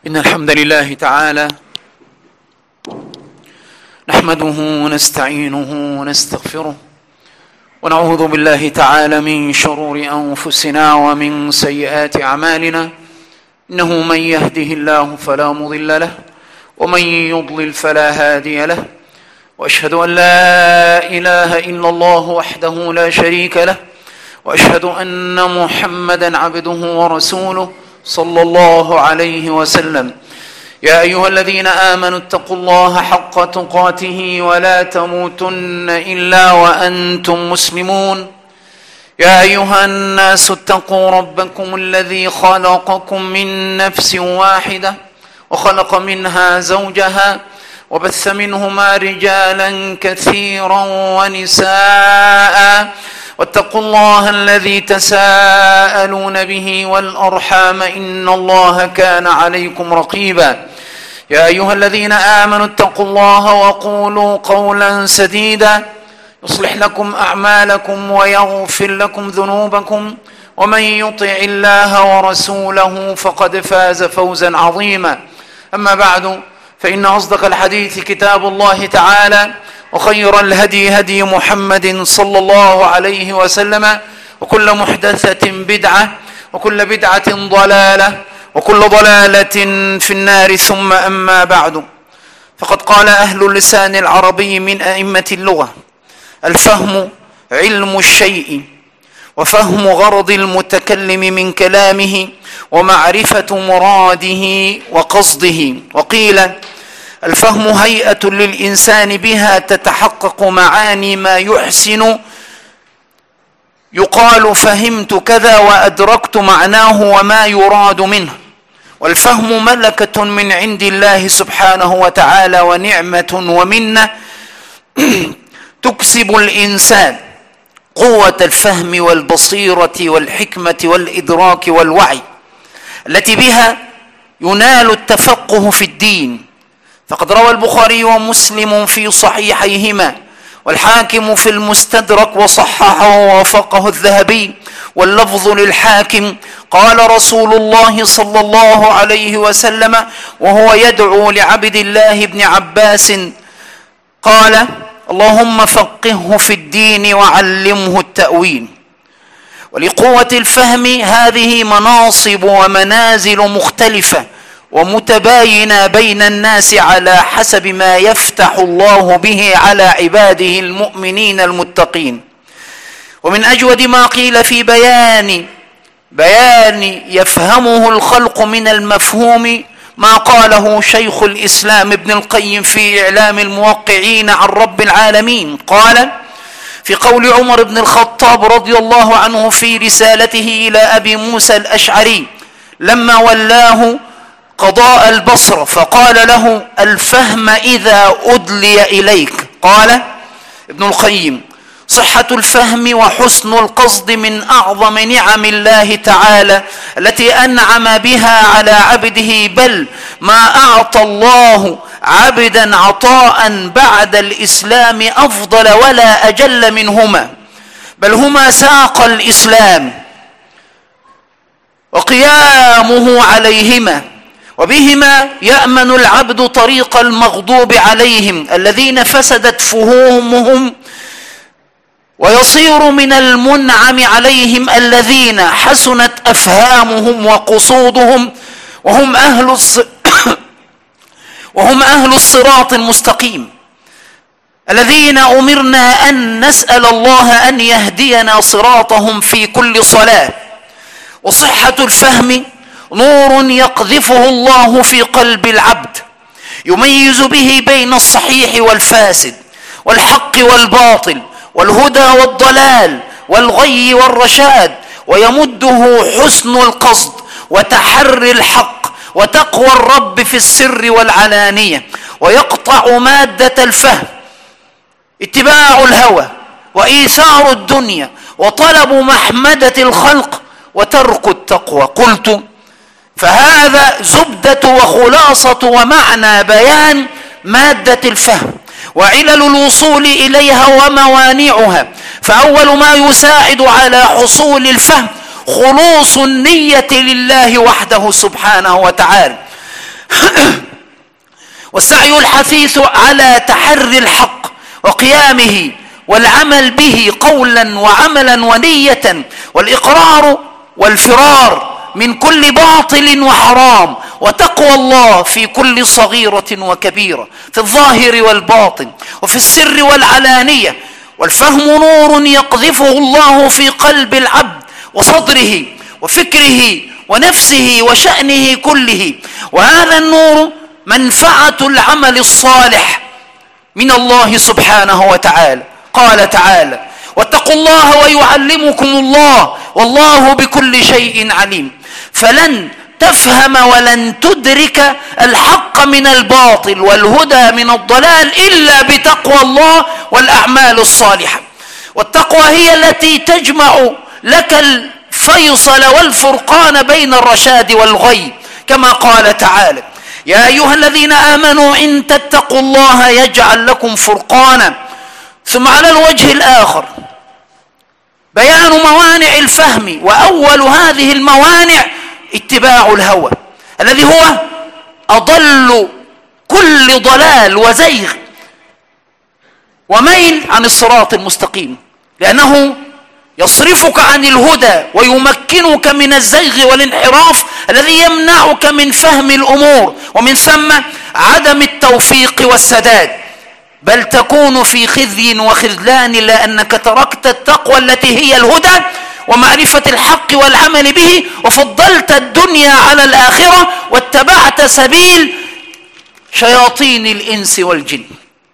إن الحمد لله تعالى نحمده ونستعينه ونستغفره ونعوذ بالله تعالى من شرور أنفسنا ومن سيئات أعمالنا. إنه من يهده الله فلا مضل له ومن يضلل فلا هادي له، وأشهد أن لا إله إلا الله وحده لا شريك له، وأشهد أن محمدا عبده ورسوله صلى الله عليه وسلم. يا أيها الذين آمنوا اتقوا الله حق تقاته ولا تموتن إلا وأنتم مسلمون. يا أيها الناس اتقوا ربكم الذي خلقكم من نفس واحدة وخلق منها زوجها وبث منهما رجالا كثيرا ونساء، واتقوا الله الذي تساءلون به والأرحام إن الله كان عليكم رقيبا. يا أيها الذين آمنوا اتقوا الله وقولوا قولا سديدا يصلح لكم أعمالكم ويغفر لكم ذنوبكم، ومن يطع الله ورسوله فقد فاز فوزا عظيما. أما بعد، فإن أصدق الحديث كتاب الله تعالى، وخير الهدي هدي محمد صلى الله عليه وسلم، وكل محدثة بدعة، وكل بدعة ضلالة، وكل ضلالة في النار. ثم أما بعد، فقد قال أهل اللسان العربي من أئمة اللغة: الفهم علم الشيء، وفهم غرض المتكلم من كلامه، ومعرفة مراده وقصده. وقيل: الفهم هيئة للإنسان بها تتحقق معاني ما يحسن، يقال فهمت كذا وأدركت معناه وما يراد منه. والفهم ملكة من عند الله سبحانه وتعالى ونعمة ومنة تكسب الإنسان قوة الفهم والبصيرة والحكمة والإدراك والوعي، التي بها ينال التفقه في الدين. فقد روى البخاري ومسلم في صحيحيهما، والحاكم في المستدرك وصححه ووافقه الذهبي، واللفظ للحاكم: قال رسول الله صلى الله عليه وسلم وهو يدعو لعبد الله بن عباس، قال: اللهم فقهه في الدين وعلمه التأويل. ولقوة الفهم هذه مناصب ومنازل مختلفة ومتباينة بين الناس على حسب ما يفتح الله به على عباده المؤمنين المتقين. ومن أجود ما قيل في بيان يفهمه الخلق من المفهوم ما قاله شيخ الإسلام ابن القيم في إعلام الموقعين عن رب العالمين. قال في قول عمر بن الخطاب رضي الله عنه في رسالته إلى أبي موسى الأشعري لما ولاه قضاء البصرة، فقال له: الفهم إذا أدلي إليك. قال ابن القيم: صحة الفهم وحسن القصد من أعظم نعم الله تعالى التي أنعم بها على عبده، بل ما أعطى الله عبدا عطاء بعد الإسلام أفضل ولا أجل منهما، بل هما ساق الإسلام وقيامه عليهما، وبهما يأمن العبد طريق المغضوب عليهم الذين فسدت فهومهم، ويصير من المنعم عليهم الذين حسنت أفهامهم وقصودهم، وهم أهل الصراط المستقيم الذين أمرنا أن نسأل الله أن يهدينا صراطهم في كل صلاة. وصحة الفهم نور يقذفه الله في قلب العبد يميز به بين الصحيح والفاسد، والحق والباطل، والهدى والضلال، والغي والرشاد، ويمده حسن القصد وتحري الحق وتقوى الرب في السر والعلانية، ويقطع مادة الفهم اتباع الهوى وإيثار الدنيا وطلب محمدة الخلق وترك التقوى. قلت: فهذا زبدة وخلاصة ومعنى بيان مادة الفهم وعلل الوصول إليها وموانعها. فأول ما يساعد على حصول الفهم خلوص النية لله وحده سبحانه وتعالى، والسعي الحثيث على تحري الحق وقيامه والعمل به قولا وعملا ونية، والإقرار والفرار من كل باطل وحرام، وتقوى الله في كل صغيرة وكبيرة، في الظاهر والباطن، وفي السر والعلانية. والفهم نور يقذفه الله في قلب العبد وصدره وفكره ونفسه وشأنه كله، وهذا النور منفعة العمل الصالح من الله سبحانه وتعالى. قال تعالى: واتقوا الله ويعلمكم الله والله بكل شيء عليم. فلن تفهم ولن تدرك الحق من الباطل والهدى من الضلال إلا بتقوى الله والأعمال الصالحة. والتقوى هي التي تجمع لك الفيصل والفرقان بين الرشاد والغي، كما قال تعالى: يا أيها الذين آمنوا إن تتقوا الله يجعل لكم فرقانا. ثم على الوجه الآخر بيان موانع الفهم، وأول هذه الموانع اتباع الهوى الذي هو أضل كل ضلال وزيغ وميل عن الصراط المستقيم، لأنه يصرفك عن الهدى ويمكنك من الزيغ والانحراف الذي يمنعك من فهم الأمور، ومن ثم عدم التوفيق والسداد، بل تكون في خزي وخذلان لأنك تركت التقوى التي هي الهدى ومعرفة الحق والعمل به، وفضلت الدنيا على الآخرة واتبعت سبيل شياطين الإنس والجن.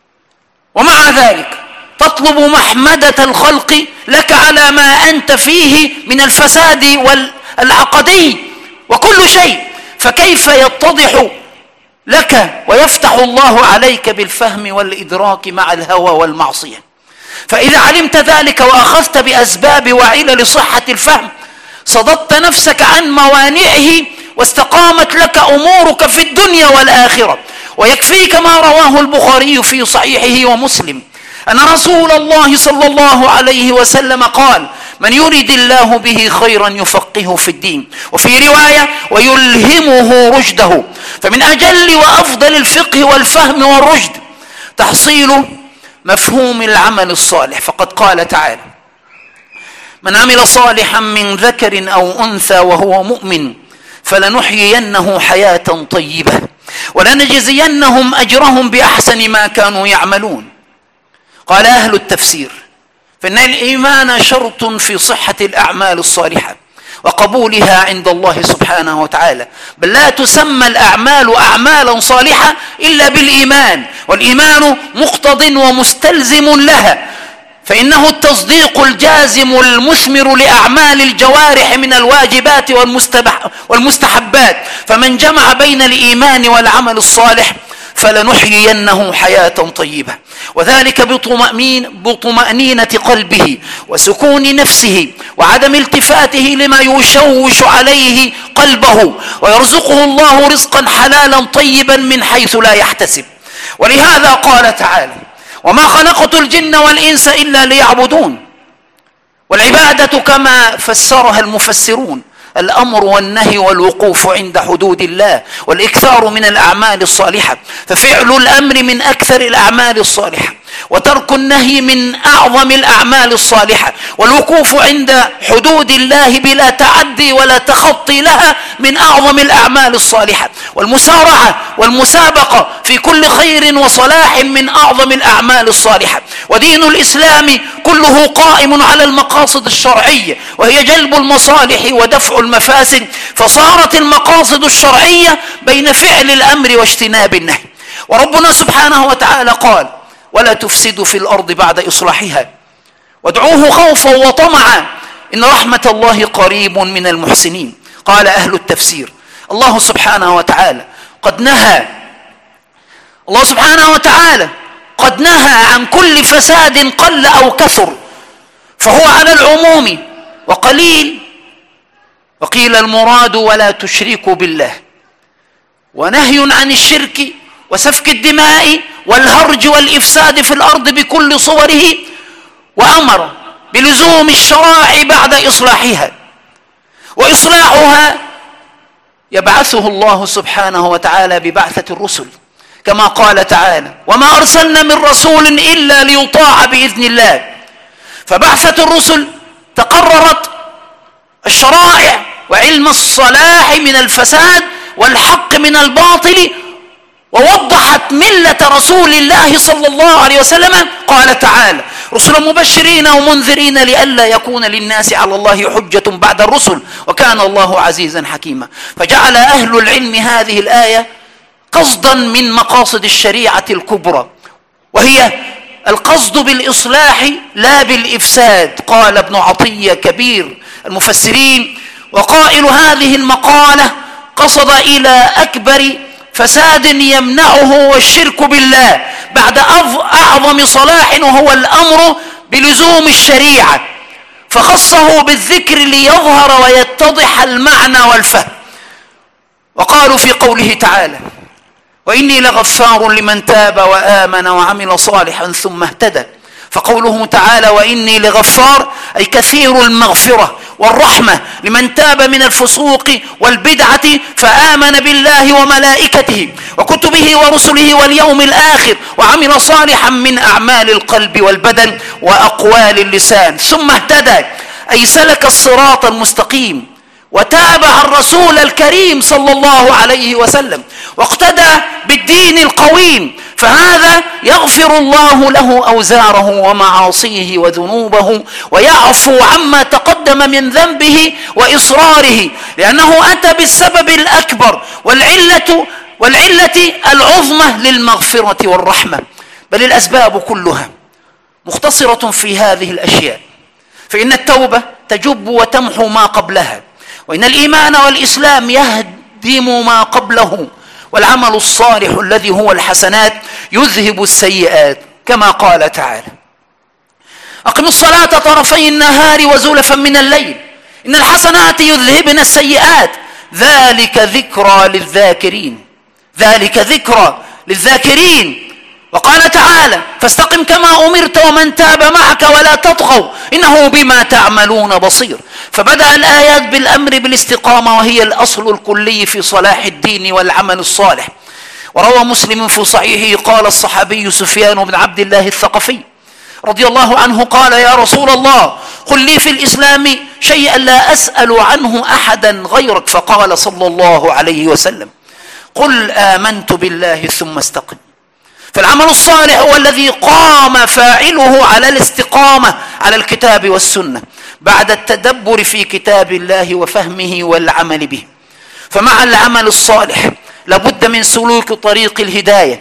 ومع ذلك تطلب محمدة الخلق لك على ما أنت فيه من الفساد والعقدي وكل شيء، فكيف يتضح لك ويفتح الله عليك بالفهم والإدراك مع الهوى والمعصية؟ فإذا علمت ذلك وأخذت بأسباب وعلل صحة الفهم صددت نفسك عن موانعه واستقامت لك أمورك في الدنيا والآخرة. ويكفيك ما رواه البخاري في صحيحه ومسلم أن رسول الله صلى الله عليه وسلم قال: من يريد الله به خيرا يفقهه في الدين. وفي رواية: ويلهمه رشده. فمن أجل وأفضل الفقه والفهم والرشد تحصيل مفهوم العمل الصالح، فقد قال تعالى: من عمل صالحا من ذكر أو أنثى وهو مؤمن فلنحيينه حياة طيبة ولنجزينهم أجرهم بأحسن ما كانوا يعملون. قال أهل التفسير: فإن الإيمان شرط في صحة الأعمال الصالحة وقبولها عند الله سبحانه وتعالى، بل لا تسمى الأعمال أعمالا صالحة إلا بالإيمان، والإيمان مقتض ومستلزم لها، فإنه التصديق الجازم المثمر لأعمال الجوارح من الواجبات والمستحبات. فمن جمع بين الإيمان والعمل الصالح فلنحيينه حياة طيبة، وذلك بطمأنينة قلبه وسكون نفسه وعدم التفاته لما يشوش عليه قلبه، ويرزقه الله رزقا حلالا طيبا من حيث لا يحتسب. ولهذا قال تعالى: وما خلقت الجن والإنس إلا ليعبدون. والعبادة كما فسرها المفسرون الأمر والنهي والوقوف عند حدود الله والإكثار من الأعمال الصالحة، ففعل الأمر من أكثر الأعمال الصالحة، وترك النهي من أعظم الأعمال الصالحة، والوقوف عند حدود الله بلا تعدي ولا تخطي لها من أعظم الأعمال الصالحة، والمسارعة والمسابقة في كل خير وصلاح من أعظم الأعمال الصالحة. ودين الإسلام كله قائم على المقاصد الشرعية، وهي جلب المصالح ودفع المفاسد، فصارت المقاصد الشرعية بين فعل الأمر واجتناب النهي. وربنا سبحانه وتعالى قال: ولا تفسدوا في الأرض بعد إصلاحها وادعوه خوفا وطمعا إن رحمة الله قريب من المحسنين. قال أهل التفسير: الله سبحانه وتعالى قد نهى عن كل فساد قل أو كثر، فهو على العموم وقليل. وقيل المراد ولا تشركوا بالله، ونهي عن الشرك وسفك الدماء والهرج والإفساد في الأرض بكل صوره، وأمر بلزوم الشرائع بعد إصلاحها. وإصلاحها يبعثه الله سبحانه وتعالى ببعثة الرسل، كما قال تعالى: وما أرسلنا من رسول إلا ليطاع بإذن الله. فبعثة الرسل تقررت الشرائع وعلم الصلاح من الفساد والحق من الباطل، ووضحت ملة رسول الله صلى الله عليه وسلم. قال تعالى: رسلا مبشرين ومنذرين لئلا يكون للناس على الله حجة بعد الرسل وكان الله عزيزا حكيما. فجعل أهل العلم هذه الآية قصدا من مقاصد الشريعة الكبرى، وهي القصد بالإصلاح لا بالإفساد. قال ابن عطية كبير المفسرين وقائل هذه المقالة: قصد إلى أكبر فساد يمنعه والشرك بالله بعد أعظم صلاح، وهو الأمر بلزوم الشريعة، فخصه بالذكر ليظهر ويتضح المعنى والفهم. وقالوا في قوله تعالى: وإني لغفار لمن تاب وآمن وعمل صالحا ثم اهتدى. فقوله تعالى: وإني لغفار، أي كثير المغفرة والرحمة لمن تاب من الفسوق والبدعة فآمن بالله وملائكته وكتبه ورسله واليوم الآخر وعمل صالحا من أعمال القلب والبدن وأقوال اللسان ثم اهتدى، أي سلك الصراط المستقيم وتابع الرسول الكريم صلى الله عليه وسلم واقتدى بالدين القويم، فهذا يغفر الله له أوزاره ومعاصيه وذنوبه ويعفو عما تقدم من ذنبه وإصراره، لأنه أتى بالسبب الأكبر والعلة العظمى للمغفرة والرحمة. بل الأسباب كلها مختصرة في هذه الأشياء، فإن التوبة تجب وتمحو ما قبلها، وإن الإيمان والإسلام يهدم ما قبله، والعمل الصالح الذي هو الحسنات يذهب السيئات، كما قال تعالى: أقم الصلاة طرفي النهار وزلفا من الليل إن الحسنات يذهبن السيئات ذلك ذكرى للذاكرين، ذلك ذكرى للذاكرين. وقال تعالى: فاستقم كما أمرت ومن تاب معك ولا تطغوا إنه بما تعملون بصير. فبدأ الآيات بالأمر بالاستقامة، وهي الأصل الكلي في صلاح الدين والعمل الصالح. وروى مسلم في صحيحه قال الصحابي سفيان بن عبد الله الثقفي رضي الله عنه قال: يا رسول الله قل لي في الإسلام شيئا لا أسأل عنه أحدا غيرك. فقال صلى الله عليه وسلم: قل آمنت بالله ثم استقم. فالعمل الصالح هو الذي قام فاعله على الاستقامة على الكتاب والسنة بعد التدبر في كتاب الله وفهمه والعمل به. فمع العمل الصالح لابد من سلوك طريق الهداية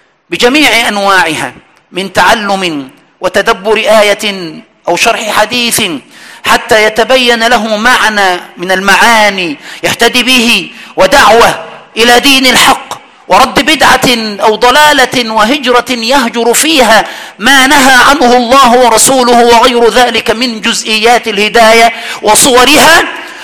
بجميع أنواعها، من تعلم وتدبر آية أو شرح حديث حتى يتبين له معنى من المعاني يهتدي به، ودعوة إلى دين الحق، ورد بدعة أو ضلالة، وهجرة يهجر فيها ما نهى عنه الله ورسوله وغير ذلك من جزئيات الهداية وصورها،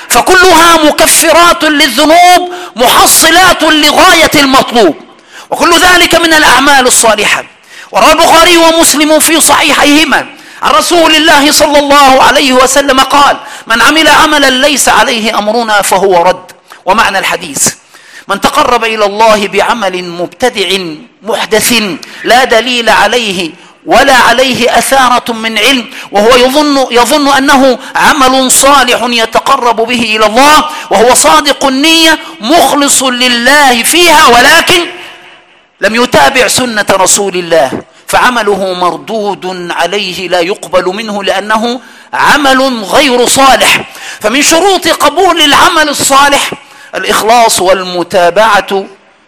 فكلها مكفرات للذنوب محصلات لغاية المطلوب، وكل ذلك من الأعمال الصالحة. وروى البخاري ومسلم في صحيحيهما عن رسول الله صلى الله عليه وسلم قال: من عمل عملا ليس عليه أمرنا فهو رد. ومعنى الحديث: من تقرب إلى الله بعمل مبتدع محدث لا دليل عليه ولا عليه أثارة من علم، وهو يظن أنه عمل صالح يتقرب به إلى الله، وهو صادق النية مخلص لله فيها، ولكن لم يتابع سنة رسول الله، فعمله مردود عليه لا يقبل منه لأنه عمل غير صالح. فمن شروط قبول العمل الصالح الإخلاص والمتابعة،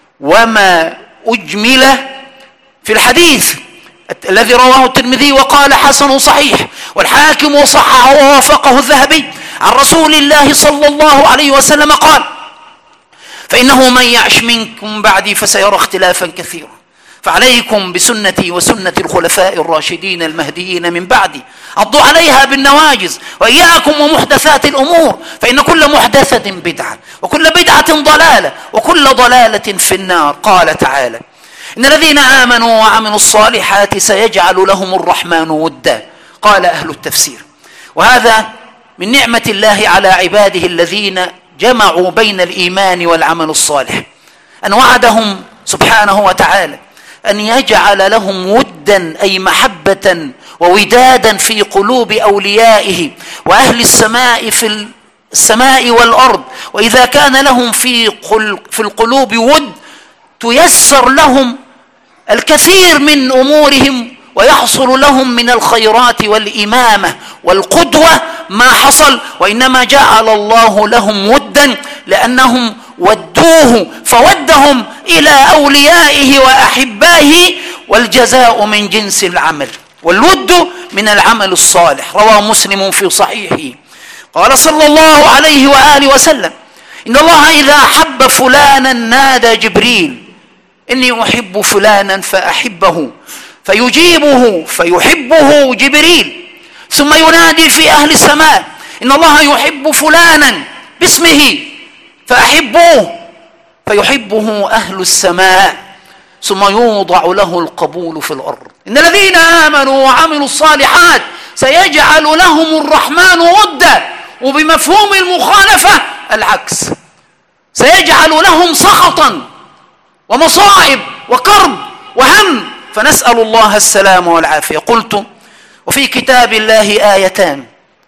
وما أجمل في الحديث الذي رواه الترمذي وقال حسن صحيح، والحاكم وصححه ووافقه الذهبي عن رسول الله صلى الله عليه وسلم قال: فإنه من يعش منكم بعدي فسيرى اختلافا كثيرا، فعليكم بسنتي وسنة الخلفاء الراشدين المهديين من بعدي عضوا عليها بالنواجذ، وإياكم ومحدثات الأمور، فإن كل محدثة بدعة وكل بدعة ضلالة وكل ضلالة في النار. قال تعالى: إن الذين آمنوا وعملوا الصالحات سيجعل لهم الرحمن ودا. قال أهل التفسير: وهذا من نعمة الله على عباده الذين جمعوا بين الإيمان والعمل الصالح، أن وعدهم سبحانه وتعالى أن يجعل لهم ودا أي محبة وودادا في قلوب أوليائه وأهل السماء في السماء والأرض. وإذا كان لهم في القلوب ود تيسر لهم الكثير من أمورهم ويحصل لهم من الخيرات والإمامة والقدوة ما حصل. وإنما جعل الله لهم ودا لأنهم ودوه فودهم إلى أوليائه وأحبائه، والجزاء من جنس العمل، والود من العمل الصالح. رواه مسلم في صحيحه قال صلى الله عليه وآله وسلم: إن الله إذا أحب فلانا نادى جبريل: إني أحب فلانا فأحبه، فيجيبه فيحبه جبريل، ثم ينادي في أهل السماء: إن الله يحب فلانا باسمه فأحبوه، فيحبه أهل السماء، ثم يوضع له القبول في الأرض. إن الذين آمنوا وعملوا الصالحات سيجعل لهم الرحمن ودا، وبمفهوم المخالفة العكس، سيجعل لهم سخطا ومصائب وكرب وهم، فنسأل الله السلام والعافية. قلت: وفي كتاب الله آيتان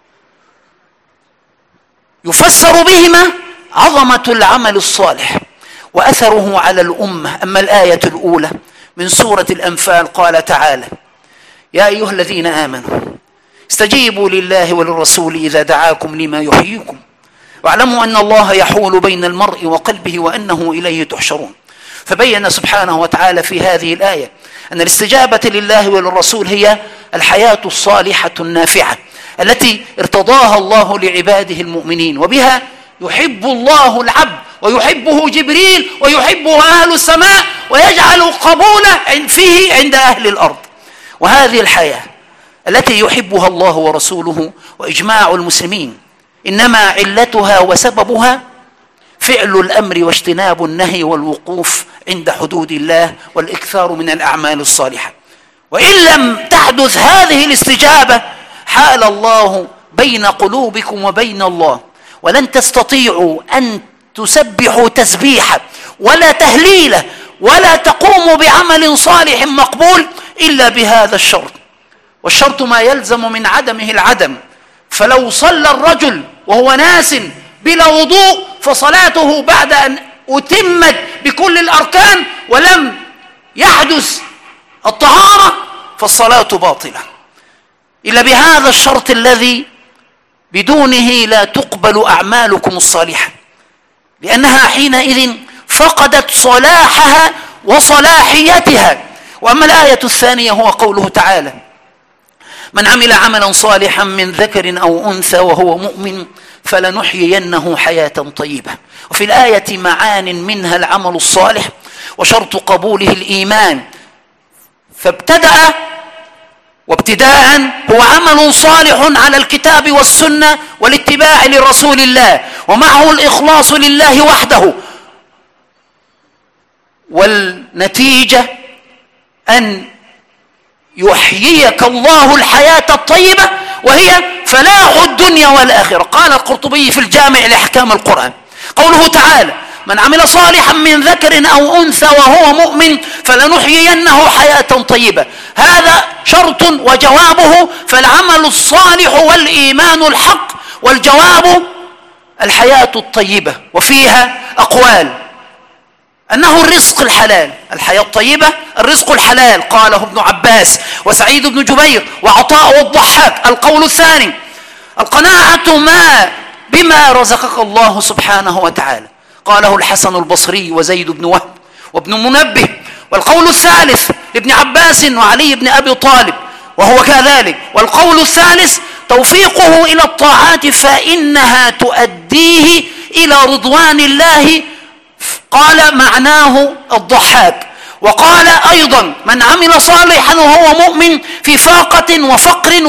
يفسر بهما عظمة العمل الصالح وأثره على الأمة. أما الآية الأولى من سورة الأنفال قال تعالى: يا أيها الذين آمنوا استجيبوا لله وللرسول إذا دعاكم لما يحييكم، واعلموا أن الله يحول بين المرء وقلبه وأنه إليه تحشرون. فبين سبحانه وتعالى في هذه الآية أن الاستجابة لله وللرسول هي الحياة الصالحة النافعة التي ارتضاها الله لعباده المؤمنين، وبها يحب الله العبد ويحبه جبريل ويحبه أهل السماء، ويجعل قبوله فيه عند أهل الأرض. وهذه الحياة التي يحبها الله ورسوله وإجماع المسلمين إنما علتها وسببها فعل الأمر واجتناب النهي والوقوف عند حدود الله والإكثار من الأعمال الصالحة. وإن لم تحدث هذه الاستجابة حال الله بين قلوبكم وبين الله، ولن تستطيعوا أن تسبحوا تسبيحا ولا تهليلا ولا تقوموا بعمل صالح مقبول إلا بهذا الشرط. والشرط ما يلزم من عدمه العدم. فلو صلى الرجل وهو ناس بلا وضوء فصلاته بعد أن أتمت بكل الأركان ولم يحدث الطهارة فالصلاة باطلة، إلا بهذا الشرط الذي بدونه لا تقبل أعمالكم الصالحة، لأنها حينئذ فقدت صلاحها وصلاحيتها. وأما الآية الثانية هو قوله تعالى: من عمل عملا صالحا من ذكر أو أنثى وهو مؤمن فلنحيينه حياة طيبة. وفي الآية معان منها العمل الصالح وشرط قبوله الإيمان، وابتداء هو عمل صالح على الكتاب والسنة والاتباع لرسول الله، ومعه الإخلاص لله وحده، والنتيجة أن يحييك الله الحياة الطيبة وهي فلاح الدنيا والآخرة. قال القرطبي في الجامع لأحكام القرآن قوله تعالى: من عمل صالحا من ذكر أو أنثى وهو مؤمن فلنحيينه حياة طيبة. هذا شرط وجوابه، فالعمل الصالح والإيمان الحق، والجواب الحياة الطيبة. وفيها أقوال أنه الرزق الحلال، الحياة الطيبة الرزق الحلال، قاله ابن عباس وسعيد بن جبير وعطاء والضحاك. القول الثاني القناعة بما رزقك الله سبحانه وتعالى، قاله الحسن البصري وزيد بن وهب وابن منبه. والقول الثالث لابن عباس وعلي بن أبي طالب وهو كذلك. والقول الثالث توفيقه إلى الطاعات فإنها تؤديه إلى رضوان الله، قال معناه الضحاك. وقال أيضا: من عمل صالحا وهو مؤمن في فاقة وفقر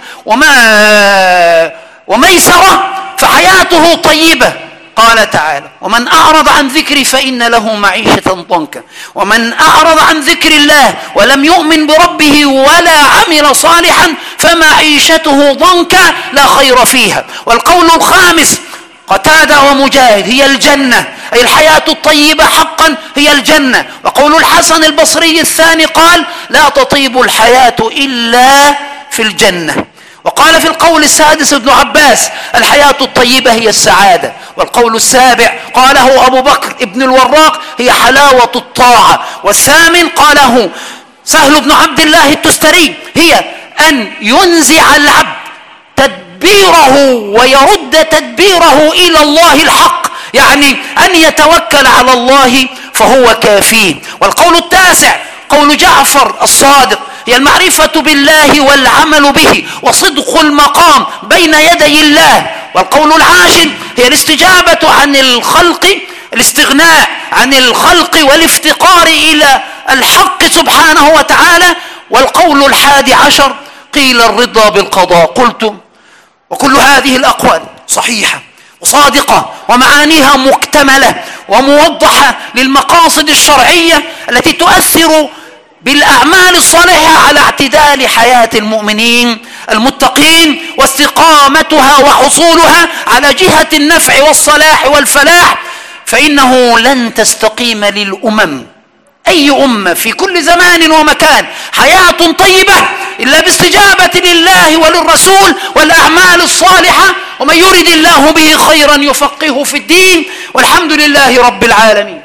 وميسرة فحياته طيبة. قال تعالى: ومن أعرض عن ذكري فإن له معيشة ضنكا، ومن أعرض عن ذكر الله ولم يؤمن بربه ولا عمل صالحا فمعيشته ضنكا لا خير فيها. والقول الخامس قتادة ومجاهد هي الجنة، أي الحياة الطيبة حقا هي الجنة. وقول الحسن البصري الثاني قال: لا تطيب الحياة إلا في الجنة. وقال في القول السادس ابن عباس: الحياة الطيبة هي السعادة. والقول السابع قاله أبو بكر ابن الوراق: هي حلاوة الطاعة. والثامن قاله سهل بن عبد الله التستري: هي أن ينزع العبد تدبيره ويرد تدبيره إلى الله الحق، يعني أن يتوكل على الله فهو كافيه. والقول التاسع قول جعفر الصادق: هي المعرفة بالله والعمل به وصدق المقام بين يدي الله. والقول العاشر هي الاستجابة عن الخلق، الاستغناء عن الخلق والافتقار إلى الحق سبحانه وتعالى. والقول الحادي عشر قيل الرضا بالقضاء. قلت: وكل هذه الأقوال صحيحة وصادقة ومعانيها مكتملة وموضحة للمقاصد الشرعية التي تؤثر بالأعمال الصالحة على اعتدال حياة المؤمنين المتقين واستقامتها وحصولها على جهة النفع والصلاح والفلاح. فإنه لن تستقيم للأمم، أي أمة في كل زمان ومكان، حياة طيبة إلا باستجابة لله وللرسول والأعمال الصالحة. ومن يرد الله به خيرا يفقهه في الدين. والحمد لله رب العالمين.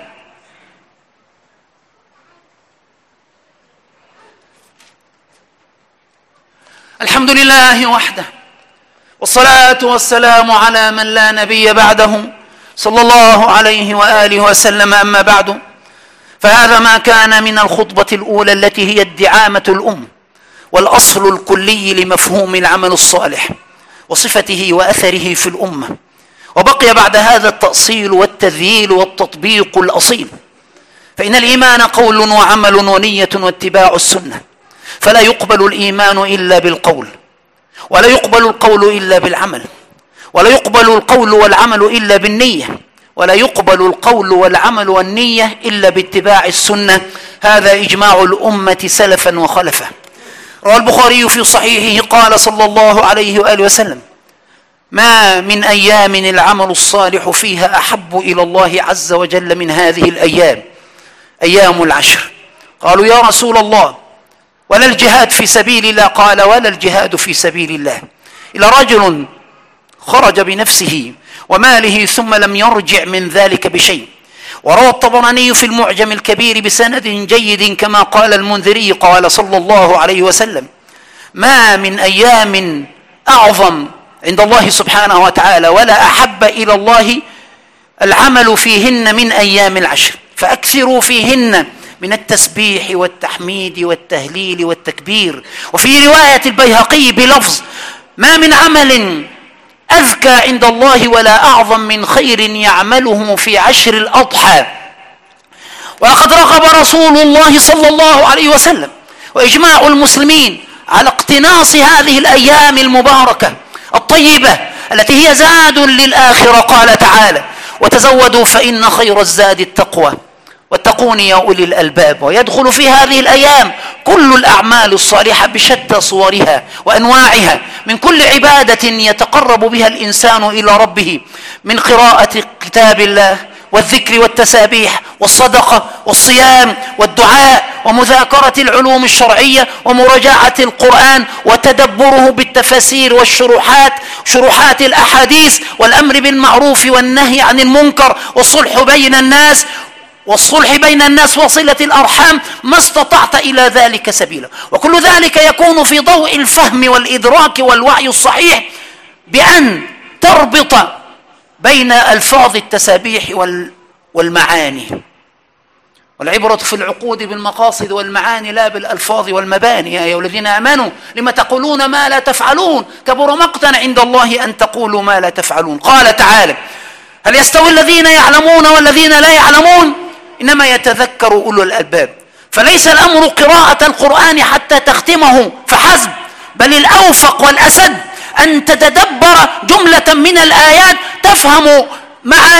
الحمد لله وحده، والصلاة والسلام على من لا نبي بعده، صلى الله عليه وآله وسلم. أما بعد، فهذا ما كان من الخطبة الأولى التي هي الدعامة الأم والأصل الكلي لمفهوم العمل الصالح وصفته وأثره في الأمة. وبقي بعد هذا التأصيل والتذييل والتطبيق الأصيل. فإن الإيمان قول وعمل ونية واتباع السنة، فلا يقبل الإيمان إلا بالقول، ولا يقبل القول إلا بالعمل، ولا يقبل القول والعمل إلا بالنية، ولا يقبل القول والعمل والنية إلا باتباع السنة. هذا إجماع الأمة سلفا وخلفا. روى البخاري في صحيحه قال صلى الله عليه وآله وسلم: ما من أيام العمل الصالح فيها أحب إلى الله عز وجل من هذه الأيام، أيام العشر. قالوا: يا رسول الله، ولا الجهاد في سبيل الله؟ قال: ولا الجهاد في سبيل الله إلا رجل خرج بنفسه وماله ثم لم يرجع من ذلك بشيء. وروى الطبراني في المعجم الكبير بسند جيد كما قال المنذري قال صلى الله عليه وسلم: ما من أيام أعظم عند الله سبحانه وتعالى ولا أحب إلى الله العمل فيهن من أيام العشر، فأكثروا فيهن من التسبيح والتحميد والتهليل والتكبير. وفي رواية البيهقي بلفظ: ما من عمل أذكى عند الله ولا أعظم من خير يعمله في عشر الأضحى. ولقد رغب رسول الله صلى الله عليه وسلم وإجماع المسلمين على اقتناص هذه الأيام المباركة الطيبة التي هي زاد للآخرة. قال تعالى: وتزودوا فإن خير الزاد التقوى واتقون يا أولي الألباب. ويدخل في هذه الأيام كل الأعمال الصالحة بشتى صورها وأنواعها، من كل عبادة يتقرب بها الإنسان إلى ربه، من قراءة كتاب الله والذكر والتسابيح والصدقة والصيام والدعاء ومذاكرة العلوم الشرعية ومراجعة القرآن وتدبره بالتفاسير والشروحات، شروحات الأحاديث، والأمر بالمعروف والنهي عن المنكر، والصلح بين الناس وصلة الأرحام ما استطعت إلى ذلك سبيلا. وكل ذلك يكون في ضوء الفهم والإدراك والوعي الصحيح بأن تربط بين ألفاظ التسابيح والمعاني. والعبرة في العقود بالمقاصد والمعاني لا بالألفاظ والمباني. يا أيها الذين آمنوا لم تقولون ما لا تفعلون كبر مقتا عند الله أن تقولوا ما لا تفعلون. قال تعالى: هل يستوي الذين يعلمون والذين لا يعلمون؟ إنما يتذكر أولو الألباب. فليس الأمر قراءة القرآن حتى تختمه فحسب، بل الأوفق والأسد أن تتدبر جملة من الآيات تفهم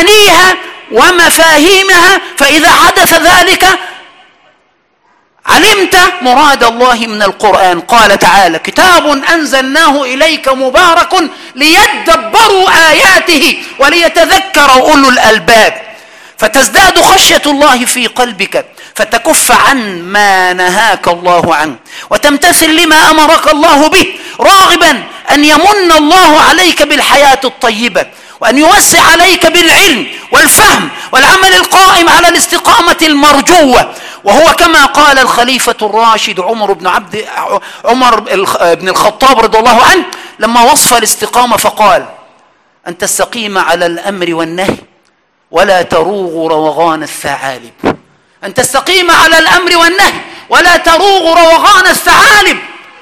معانيها ومفاهيمها، فإذا حدث ذلك علمت ففهمت مراد الله من القرآن. قال تعالى: كتاب أنزلناه إليك مبارك ليدبروا آياته وليتذكر أولو الألباب. فتزداد خشية الله في قلبك فتكف عن ما نهاك الله عنه وتمتثل لما أمرك الله به، راغبا أن يمن الله عليك بالحياة الطيبة، وأن يوسع عليك بالعلم والفهم والعمل القائم على الاستقامة المرجوة. وهو كما قال الخليفة الراشد عمر بن الخطاب رضي الله عنه لما وصف الاستقامة فقال: أن تستقيم على الأمر والنهي ولا تروغ روغان الثعالب. أن تستقيم على الأمر والنهي ولا تروغ روغان الثعالب.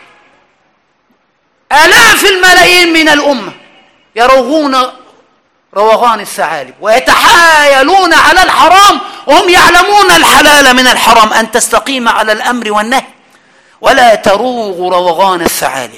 آلاف الملايين من الأمة يروغون روغان الثعالب ويتحايلون على الحرام وهم يعلمون الحلال من الحرام. أن تستقيم على الأمر والنهي ولا تروغ روغان الثعالب.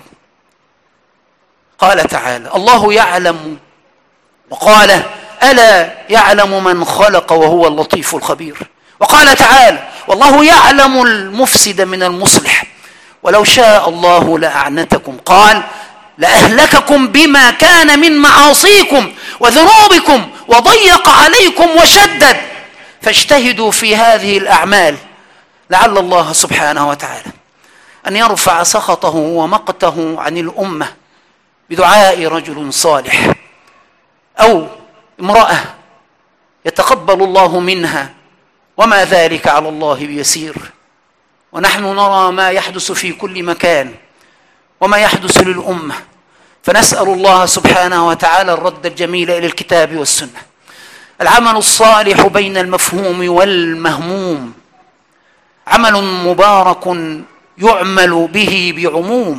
قال تعالى: الله يعلم، وقال: ألا يعلم من خلق وهو اللطيف الخبير. وقال تعالى: والله يعلم المفسد من المصلح ولو شاء الله لأعنتكم. قال: لأهلككم بما كان من معاصيكم وذنوبكم وضيق عليكم وشدد، فاجتهدوا في هذه الأعمال لعل الله سبحانه وتعالى أن يرفع سخطه ومقته عن الأمة بدعاء رجل صالح أو امرأة يتقبل الله منها، وما ذلك على الله بيسير. ونحن نرى ما يحدث في كل مكان وما يحدث للأمة، فنسأل الله سبحانه وتعالى الرد الجميل إلى الكتاب والسنة. العمل الصالح بين المفهوم والمهموم عمل مبارك يعمل به بعموم،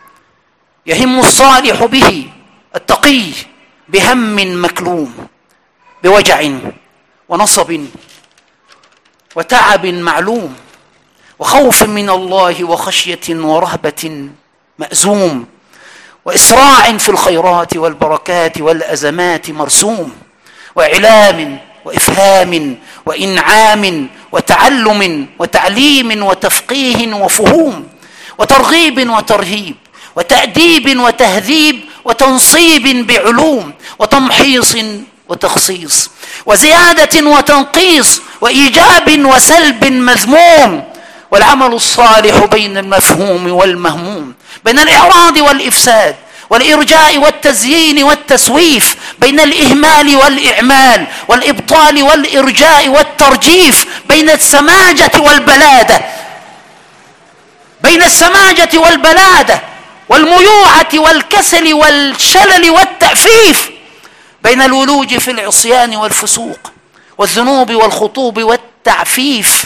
يهم الصالح به التقي بهم مكلوم، بوجع ونصب وتعب معلوم، وخوف من الله وخشية ورهبة مأزوم، وإسراع في الخيرات والبركات والأزمات مرسوم، وإعلام وإفهام وإنعام وتعلم وتعليم وتفقيه وفهوم، وترغيب وترهيب، وتأديب وتهذيب، وتنصيب بعلوم، وتمحيص وتخصيص، وزيادة وتنقيص، وإيجاب وسلب مذموم. والعمل الصالح بين المفهوم والمهموم، بين الإعراض والإفساد والإرجاء والتزيين والتسويف، بين الإهمال والإعمال والإبطال والإرجاء والترجيف، بين السماجة والبلادة، بين السماجة والبلادة والميوعة والكسل والشلل والتأفيف، بين الولوج في العصيان والفسوق والذنوب والخطوب والتعفيف.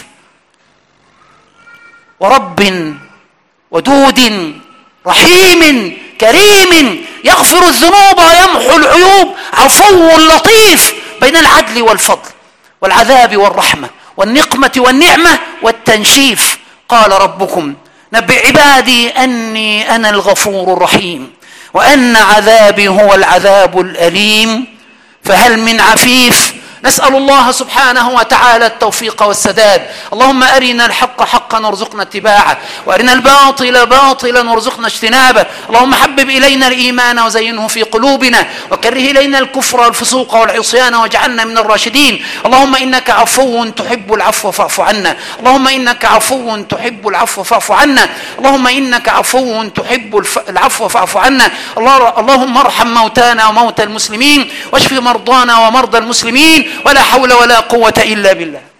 ورب ودود رحيم كريم يغفر الذنوب ويمحو العيوب، عفو لطيف، بين العدل والفضل والعذاب والرحمة والنقمة والنعمة والتنشيف. قال ربكم: نبئ عبادي أني أنا الغفور الرحيم وأن عذابي هو العذاب الأليم فهل من عفيف. نسأل الله سبحانه وتعالى التوفيق والسداد. اللهم أرنا الحق حقا وارزقنا اتباعه، وأرنا الباطل باطلا وارزقنا اجتنابه. اللهم حبب إلينا الإيمان وزينه في قلوبنا، وكره إلينا الكفر والفسوق والعصيان واجعلنا من الراشدين. اللهم إنك عفو تحب العفو فاعف عنا. اللهم إنك عفو تحب العفو فاعف عنا. اللهم إنك عفو تحب العفو فاعف عنا. اللهم ارحم موتانا وموتى المسلمين، واشف مرضانا ومرضى المسلمين، ولا حول ولا قوة إلا بالله.